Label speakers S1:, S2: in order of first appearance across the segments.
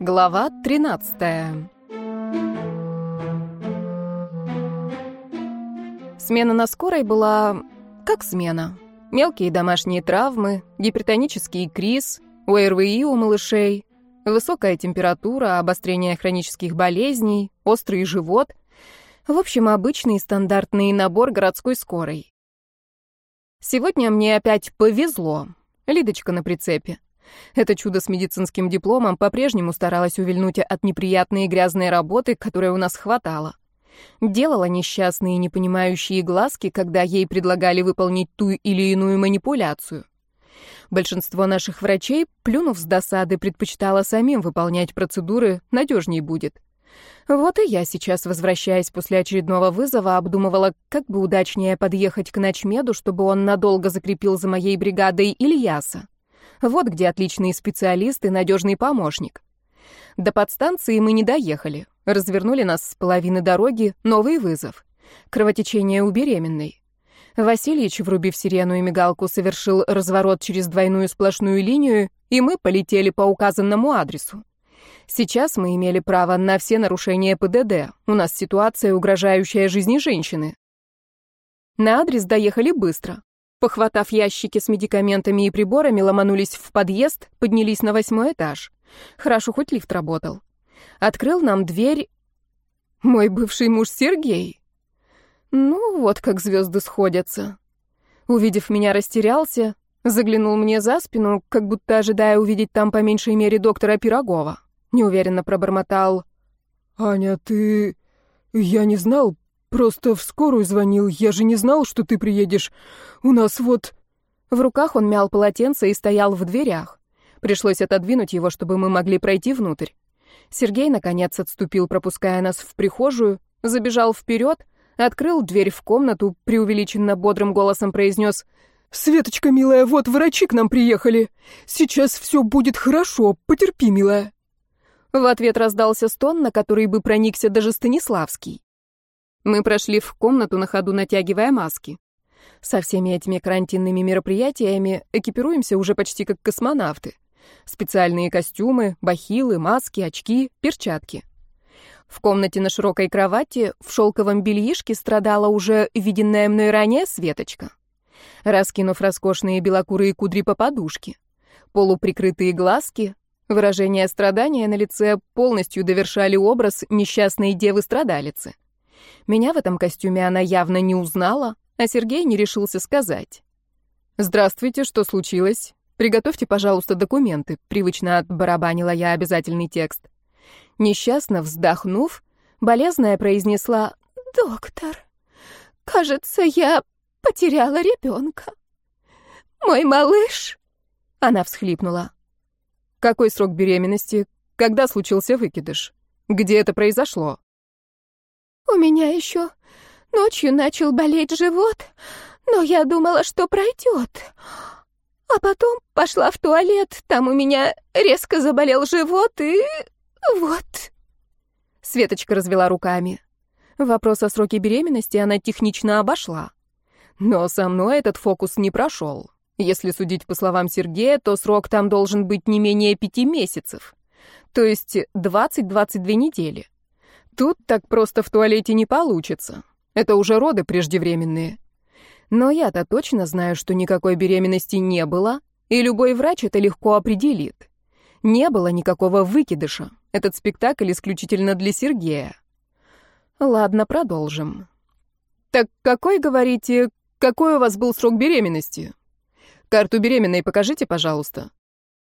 S1: Глава 13. Смена на скорой была как смена. Мелкие домашние травмы, гипертонический криз, ОРВИ у малышей, высокая температура, обострение хронических болезней, острый живот. В общем, обычный стандартный набор городской скорой. Сегодня мне опять повезло. Лидочка на прицепе. Это чудо с медицинским дипломом по-прежнему старалась увильнуть от неприятной и грязной работы, которой у нас хватало. Делала несчастные непонимающие глазки, когда ей предлагали выполнить ту или иную манипуляцию. Большинство наших врачей, плюнув с досады, предпочитало самим выполнять процедуры, надежней будет. Вот и я сейчас, возвращаясь после очередного вызова, обдумывала, как бы удачнее подъехать к начмеду, чтобы он надолго закрепил за моей бригадой Ильяса. Вот где отличный специалист и надежный помощник. До подстанции мы не доехали. Развернули нас с половины дороги, новый вызов. Кровотечение у беременной. Васильич, врубив сирену и мигалку, совершил разворот через двойную сплошную линию, и мы полетели по указанному адресу. Сейчас мы имели право на все нарушения ПДД. У нас ситуация, угрожающая жизни женщины. На адрес доехали быстро. Похватав ящики с медикаментами и приборами, ломанулись в подъезд, поднялись на 8-й этаж. Хорошо, хоть лифт работал. Открыл нам дверь мой бывший муж Сергей. Ну, вот как звезды сходятся. Увидев меня, растерялся, заглянул мне за спину, как будто ожидая увидеть там по меньшей мере доктора Пирогова. Неуверенно пробормотал:
S2: «Аня, ты... Я не знал, просто в скорую звонил, я же не знал, что ты приедешь. У нас вот...»
S1: В руках он мял полотенце и стоял в дверях. Пришлось отодвинуть его, чтобы мы могли пройти внутрь. Сергей, наконец, отступил, пропуская нас в прихожую, забежал вперед, открыл дверь в комнату, преувеличенно бодрым голосом произнес:
S2: «Светочка, милая, вот врачи к нам приехали. Сейчас все будет хорошо, потерпи, милая».
S1: В ответ раздался стон, на который бы проникся даже Станиславский. Мы прошли в комнату, на ходу натягивая маски. Со всеми этими карантинными мероприятиями экипируемся уже почти как космонавты. Специальные костюмы, бахилы, маски, очки, перчатки. В комнате на широкой кровати в шелковом бельишке страдала уже виденная мной ранее Светочка. Раскинув роскошные белокурые кудри по подушке, полуприкрытые глазки, выражение страдания на лице полностью довершали образ несчастной девы-страдалицы. Меня в этом костюме она явно не узнала, а Сергей не решился сказать. «Здравствуйте, что случилось? Приготовьте, пожалуйста, документы», — привычно отбарабанила я обязательный текст. Несчастно вздохнув, болезная произнесла: «Доктор, кажется, я потеряла ребенка. Мой малыш...» Она всхлипнула. «Какой срок беременности? Когда случился выкидыш? Где это произошло?» «У меня еще ночью начал болеть живот, но я думала, что пройдет. А потом пошла в туалет, там у меня резко заболел живот, и вот...» Светочка развела руками. Вопрос о сроке беременности она технично обошла. Но со мной этот фокус не прошел. Если судить по словам Сергея, то срок там должен быть не менее 5 месяцев. То есть 20-22 недели. Тут так просто в туалете не получится. Это уже роды преждевременные. Но я-то точно знаю, что никакой беременности не было, и любой врач это легко определит. Не было никакого выкидыша. Этот спектакль исключительно для Сергея. Ладно, продолжим. Так какой, говорите, какой у вас был срок беременности? Карту беременной покажите, пожалуйста.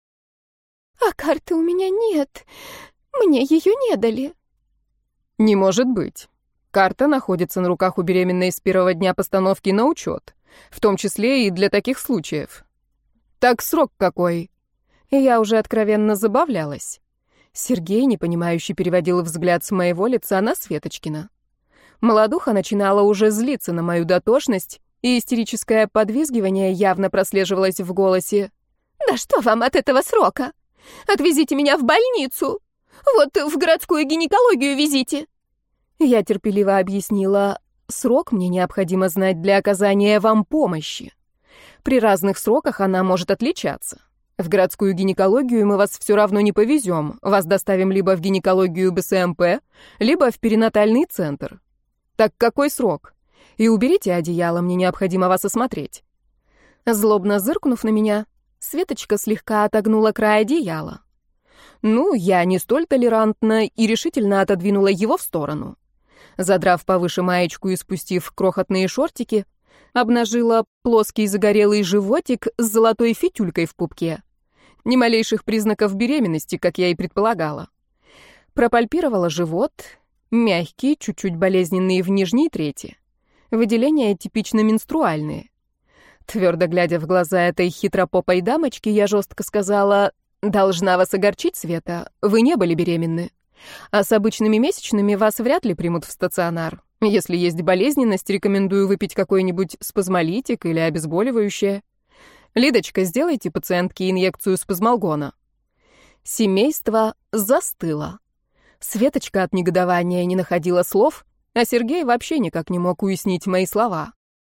S1: «А карты у меня нет. Мне ее не дали». «Не может быть. Карта находится на руках у беременной с первого дня постановки на учет, в том числе и для таких случаев. Так срок какой?» Я уже откровенно забавлялась. Сергей, непонимающе, переводил взгляд с моего лица на Светочкина. Молодуха начинала уже злиться на мою дотошность, и истерическое подвизгивание явно прослеживалось в голосе. «Да что вам от этого срока? Отвезите меня в больницу! Вот в городскую гинекологию везите!» Я терпеливо объяснила: срок мне необходимо знать для оказания вам помощи. При разных сроках она может отличаться. В городскую гинекологию мы вас все равно не повезем. Вас доставим либо в гинекологию БСМП, либо в перинатальный центр. Так какой срок? И уберите одеяло, мне необходимо вас осмотреть». Злобно зыркнув на меня, Светочка слегка отогнула край одеяла. Ну, я не столь толерантна и решительно отодвинула его в сторону. Задрав повыше маечку и спустив крохотные шортики, обнажила плоский загорелый животик с золотой фитюлькой в пупке. Ни малейших признаков беременности, как я и предполагала. Пропальпировала живот, мягкий, чуть-чуть болезненный в нижней трети. Выделения типично менструальные. Твердо глядя в глаза этой хитропопой дамочки, я жестко сказала: «Должна вас огорчить, Света, вы не были беременны. А с обычными месячными вас вряд ли примут в стационар. Если есть болезненность, рекомендую выпить какой-нибудь спазмолитик или обезболивающее. Лидочка, сделайте пациентке инъекцию спазмолгона». Семейство застыло. Светочка от негодования не находила слов, а Сергей вообще никак не мог уяснить мои слова.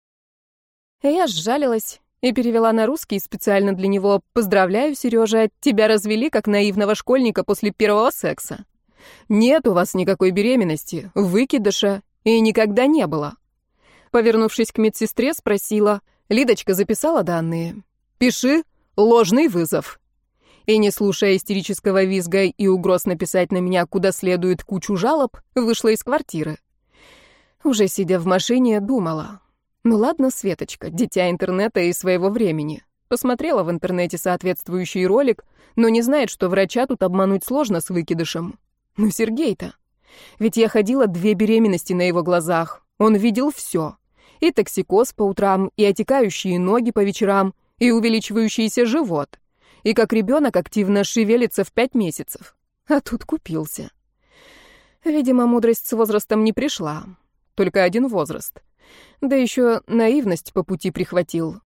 S1: Я сжалилась и перевела на русский специально для него: «Поздравляю, Сережа, тебя развели как наивного школьника после первого секса. Нет у вас никакой беременности, выкидыша, и никогда не было». Повернувшись к медсестре, спросила: «Лидочка записала данные?» «Пиши ложный вызов». И, не слушая истерического визга и угроз написать на меня куда следует кучу жалоб, вышла из квартиры. Уже сидя в машине, думала: ну ладно, Светочка, дитя интернета и своего времени. Посмотрела в интернете соответствующий ролик, но не знает, что врача тут обмануть сложно с выкидышем. Ну Сергей-то. Ведь я ходила 2 беременности на его глазах. Он видел все. И токсикоз по утрам, и отекающие ноги по вечерам, и увеличивающийся живот. И как ребенок активно шевелится в 5 месяцев. А тут купился. Видимо, мудрость с возрастом не пришла. Только один возраст. Да еще наивность по пути прихватил.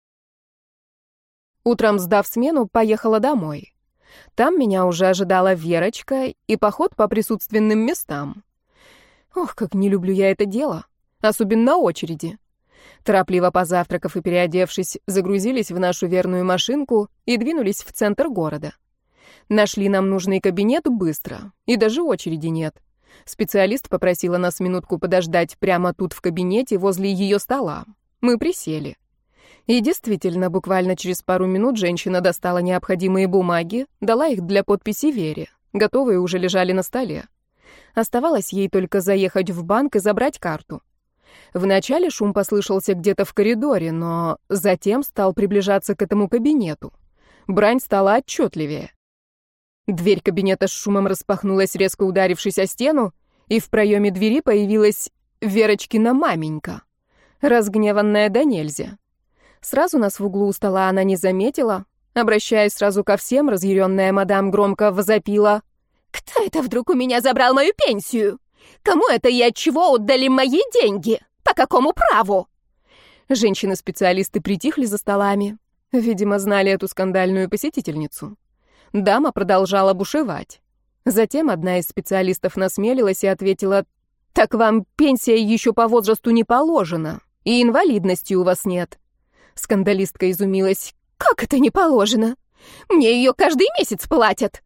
S1: Утром, сдав смену, поехала домой. Там меня уже ожидала Верочка и поход по присутственным местам. Ох, как не люблю я это дело. Особенно на очереди. Торопливо позавтракав и переодевшись, загрузились в нашу верную машинку и двинулись в центр города. Нашли нам нужный кабинет быстро, и даже очереди нет. Специалист попросила нас минутку подождать прямо тут в кабинете возле ее стола. Мы присели. И действительно, буквально через пару минут женщина достала необходимые бумаги, дала их для подписи Вере. Готовые уже лежали на столе. Оставалось ей только заехать в банк и забрать карту. Вначале шум послышался где-то в коридоре, но затем стал приближаться к этому кабинету. Брань стала отчетливее. Дверь кабинета с шумом распахнулась, резко ударившись о стену, и в проеме двери появилась Верочкина маменька, разгневанная до нельзя. Сразу нас в углу у стола она не заметила. Обращаясь сразу ко всем, разъяренная мадам громко возопила: «Кто это вдруг у меня забрал мою пенсию? Кому это и от чего отдали мои деньги? По какому праву?» Женщины-специалисты притихли за столами. Видимо, знали эту скандальную посетительницу. Дама продолжала бушевать. Затем одна из специалистов насмелилась и ответила: «Так вам пенсия еще по возрасту не положена, и инвалидности у вас нет». Скандалистка изумилась: «Как это не положено? Мне ее каждый месяц платят».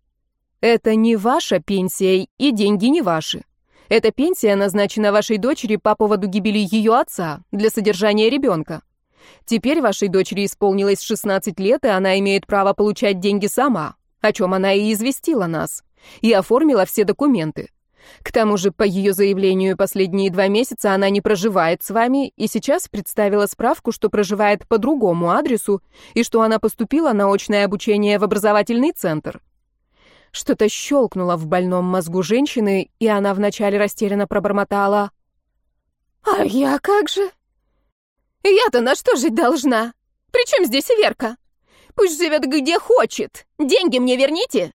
S1: «Это не ваша пенсия, и деньги не ваши. Эта пенсия назначена вашей дочери по поводу гибели ее отца для содержания ребенка. Теперь вашей дочери исполнилось 16 лет, и она имеет право получать деньги сама, о чем она и известила нас, и оформила все документы. К тому же, по ее заявлению, последние 2 месяца она не проживает с вами, и сейчас представила справку, что проживает по другому адресу, и что она поступила на очное обучение в образовательный центр». Что-то щелкнуло в больном мозгу женщины, и она вначале растерянно пробормотала: «А я как же? Я-то на что жить должна? Причем здесь Верка? Пусть живет где хочет. Деньги мне верните!»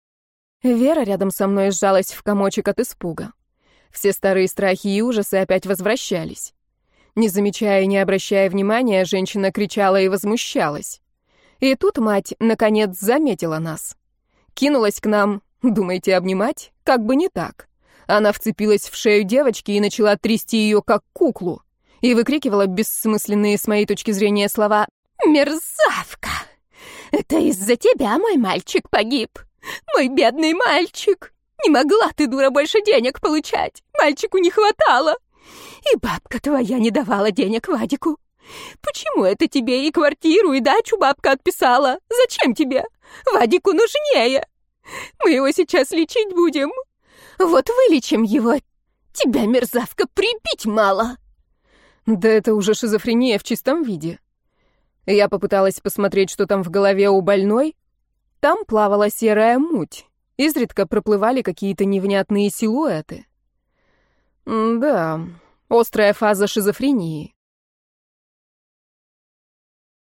S1: Вера рядом со мной сжалась в комочек от испуга. Все старые страхи и ужасы опять возвращались. Не замечая и не обращая внимания, женщина кричала и возмущалась. И тут мать, наконец, заметила нас. Кинулась к нам, думаете, обнимать? Как бы не так. Она вцепилась в шею девочки и начала трясти ее, как куклу, и выкрикивала бессмысленные, с моей точки зрения, слова: «Мерзавка! Это из-за тебя мой мальчик погиб. Мой бедный мальчик. Не могла ты, дура, больше денег получать. Мальчику не хватало. И бабка твоя не давала денег Вадику. Почему это тебе и квартиру, и дачу бабка отписала? Зачем тебе? Вадику нужнее. Мы его сейчас лечить будем. Вот вылечим его. Тебя, мерзавка, прибить мало.
S2: Да это уже шизофрения в чистом виде. Я попыталась посмотреть, что там в голове у больной. Там плавала серая муть. Изредка проплывали какие-то невнятные силуэты. Да, острая фаза шизофрении.